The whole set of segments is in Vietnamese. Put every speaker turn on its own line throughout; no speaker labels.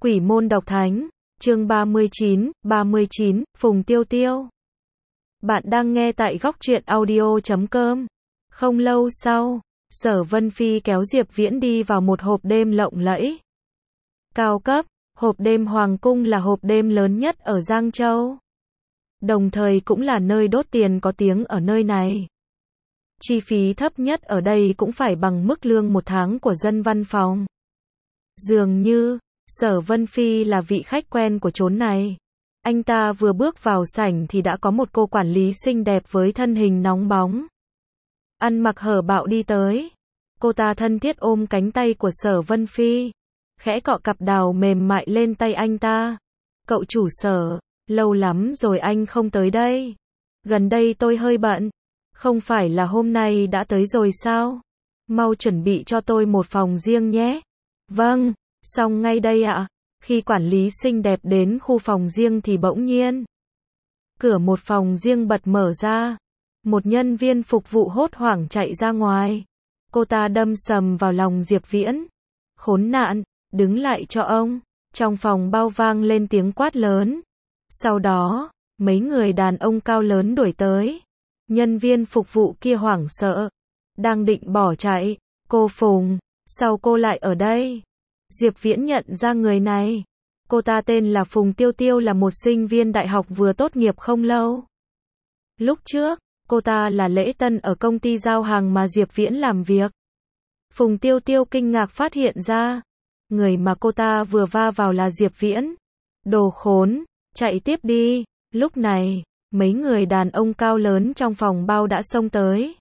Quỷ môn độc thánh, chương 39, Phùng Tiêu Tiêu. Bạn đang nghe tại góc truyện audio.com. Không lâu sau, Sở Vân Phi kéo Diệp Viễn đi vào một hộp đêm lộng lẫy. Cao cấp, hộp đêm Hoàng Cung là hộp đêm lớn nhất ở Giang Châu. Đồng thời cũng là nơi đốt tiền có tiếng ở nơi này. Chi phí thấp nhất ở đây cũng phải bằng mức lương một tháng của dân văn phòng. Dường như, Sở Vân Phi là vị khách quen của chốn này. Anh ta vừa bước vào sảnh thì đã có một cô quản lý xinh đẹp với thân hình nóng bóng. Ăn mặc hở bạo đi tới. Cô ta thân thiết ôm cánh tay của Sở Vân Phi. Khẽ cọ cặp đào mềm mại lên tay anh ta. Cậu chủ Sở, lâu lắm rồi anh không tới đây. Gần đây tôi hơi bận. Không phải là hôm nay đã tới rồi sao? Mau chuẩn bị cho tôi một phòng riêng nhé. Vâng, xong ngay đây ạ. Khi quản lý xinh đẹp đến khu phòng riêng thì bỗng nhiên cửa một phòng riêng bật mở ra. Một nhân viên phục vụ hốt hoảng chạy ra ngoài. Cô ta đâm sầm vào lòng Diệp Viễn. Khốn nạn, đứng lại cho ông. Trong phòng bao vang lên tiếng quát lớn. Sau đó, mấy người đàn ông cao lớn đuổi tới. Nhân viên phục vụ kia hoảng sợ. Đang định bỏ chạy. Cô Phùng, sao cô lại ở đây? Diệp Viễn nhận ra người này. Cô ta tên là Phùng Tiêu Tiêu, là một sinh viên đại học vừa tốt nghiệp không lâu. Lúc trước, cô ta là lễ tân ở công ty giao hàng mà Diệp Viễn làm việc. Phùng Tiêu Tiêu kinh ngạc phát hiện ra, người mà cô ta vừa va vào là Diệp Viễn. Đồ khốn, chạy tiếp đi. Lúc này, mấy người đàn ông cao lớn trong phòng bao đã xông tới.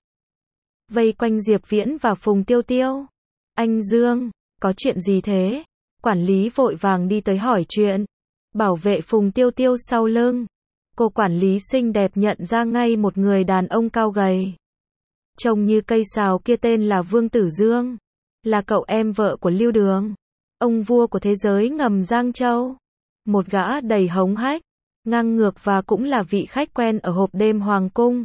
Vây quanh Diệp Viễn và Phùng Tiêu Tiêu. Anh Dương, có chuyện gì thế? Quản lý vội vàng đi tới hỏi chuyện. Bảo vệ Phùng Tiêu Tiêu sau lưng. Cô quản lý xinh đẹp nhận ra ngay một người đàn ông cao gầy. Trông như cây sào kia tên là Vương Tử Dương. Là cậu em vợ của Lưu Đường. Ông vua của thế giới ngầm Giang Châu. Một gã đầy hống hách, ngang ngược và cũng là vị khách quen ở hộp đêm Hoàng Cung.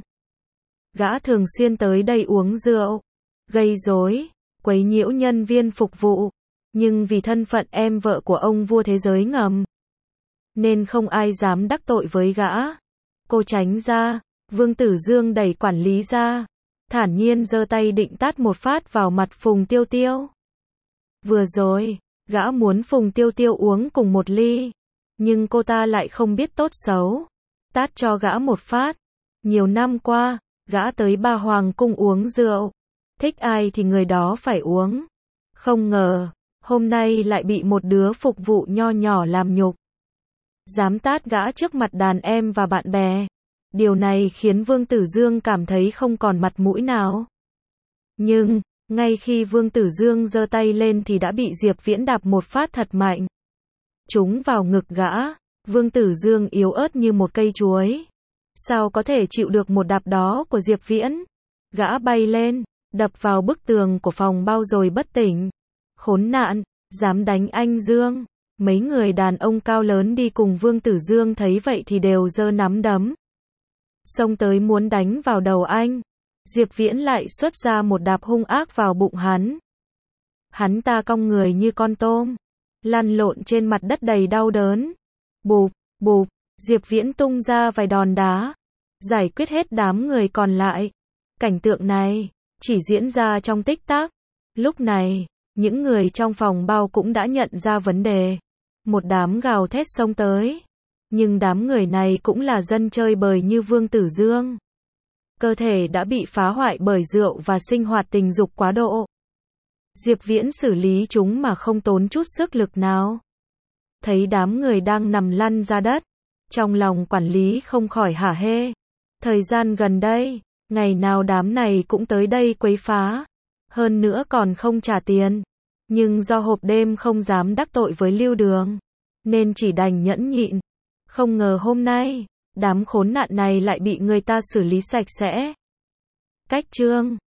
Gã thường xuyên tới đây uống rượu, gây rối, quấy nhiễu nhân viên phục vụ. Nhưng vì thân phận em vợ của ông vua thế giới ngầm, nên không ai dám đắc tội với gã. Cô tránh ra. Vương Tử Dương đẩy quản lý ra. Thản nhiên giơ tay định tát một phát vào mặt Phùng Tiêu Tiêu. Vừa rồi, gã muốn Phùng Tiêu Tiêu uống cùng một ly. Nhưng cô ta lại không biết tốt xấu. Tát cho gã một phát. Nhiều năm qua, gã tới Ba Hoàng Cung uống rượu. Thích ai thì người đó phải uống. Không ngờ, hôm nay lại bị một đứa phục vụ nho nhỏ làm nhục. Dám tát gã trước mặt đàn em và bạn bè. Điều này khiến Vương Tử Dương cảm thấy không còn mặt mũi nào. Nhưng, ngay khi Vương Tử Dương giơ tay lên thì đã bị Diệp Viễn đạp một phát thật mạnh. Trúng vào ngực gã. Vương Tử Dương yếu ớt như một cây chuối. Sao có thể chịu được một đạp đó của Diệp Viễn? Gã bay lên, đập vào bức tường của phòng bao rồi bất tỉnh. Khốn nạn, dám đánh anh Dương. Mấy người đàn ông cao lớn đi cùng Vương Tử Dương thấy vậy thì đều giơ nắm đấm. Xông tới muốn đánh vào đầu anh. Diệp Viễn lại xuất ra một đạp hung ác vào bụng hắn. Hắn ta cong người như con tôm, lăn lộn trên mặt đất đầy đau đớn. Bụp, bụp, Diệp Viễn tung ra vài đòn đá, giải quyết hết đám người còn lại. Cảnh tượng này chỉ diễn ra trong tích tắc. Lúc này, những người trong phòng bao cũng đã nhận ra vấn đề. Một đám gào thét xông tới. Nhưng đám người này cũng là dân chơi bời như Vương Tử Dương. Cơ thể đã bị phá hoại bởi rượu và sinh hoạt tình dục quá độ. Diệp Viễn xử lý chúng mà không tốn chút sức lực nào. Thấy đám người đang nằm lăn ra đất. Trong lòng quản lý không khỏi hả hê. Thời gian gần đây, ngày nào đám này cũng tới đây quấy phá. Hơn nữa còn không trả tiền. Nhưng do hộp đêm không dám đắc tội với Lưu Đường, nên chỉ đành nhẫn nhịn. Không ngờ hôm nay, đám khốn nạn này lại bị người ta xử lý sạch sẽ. Cách chương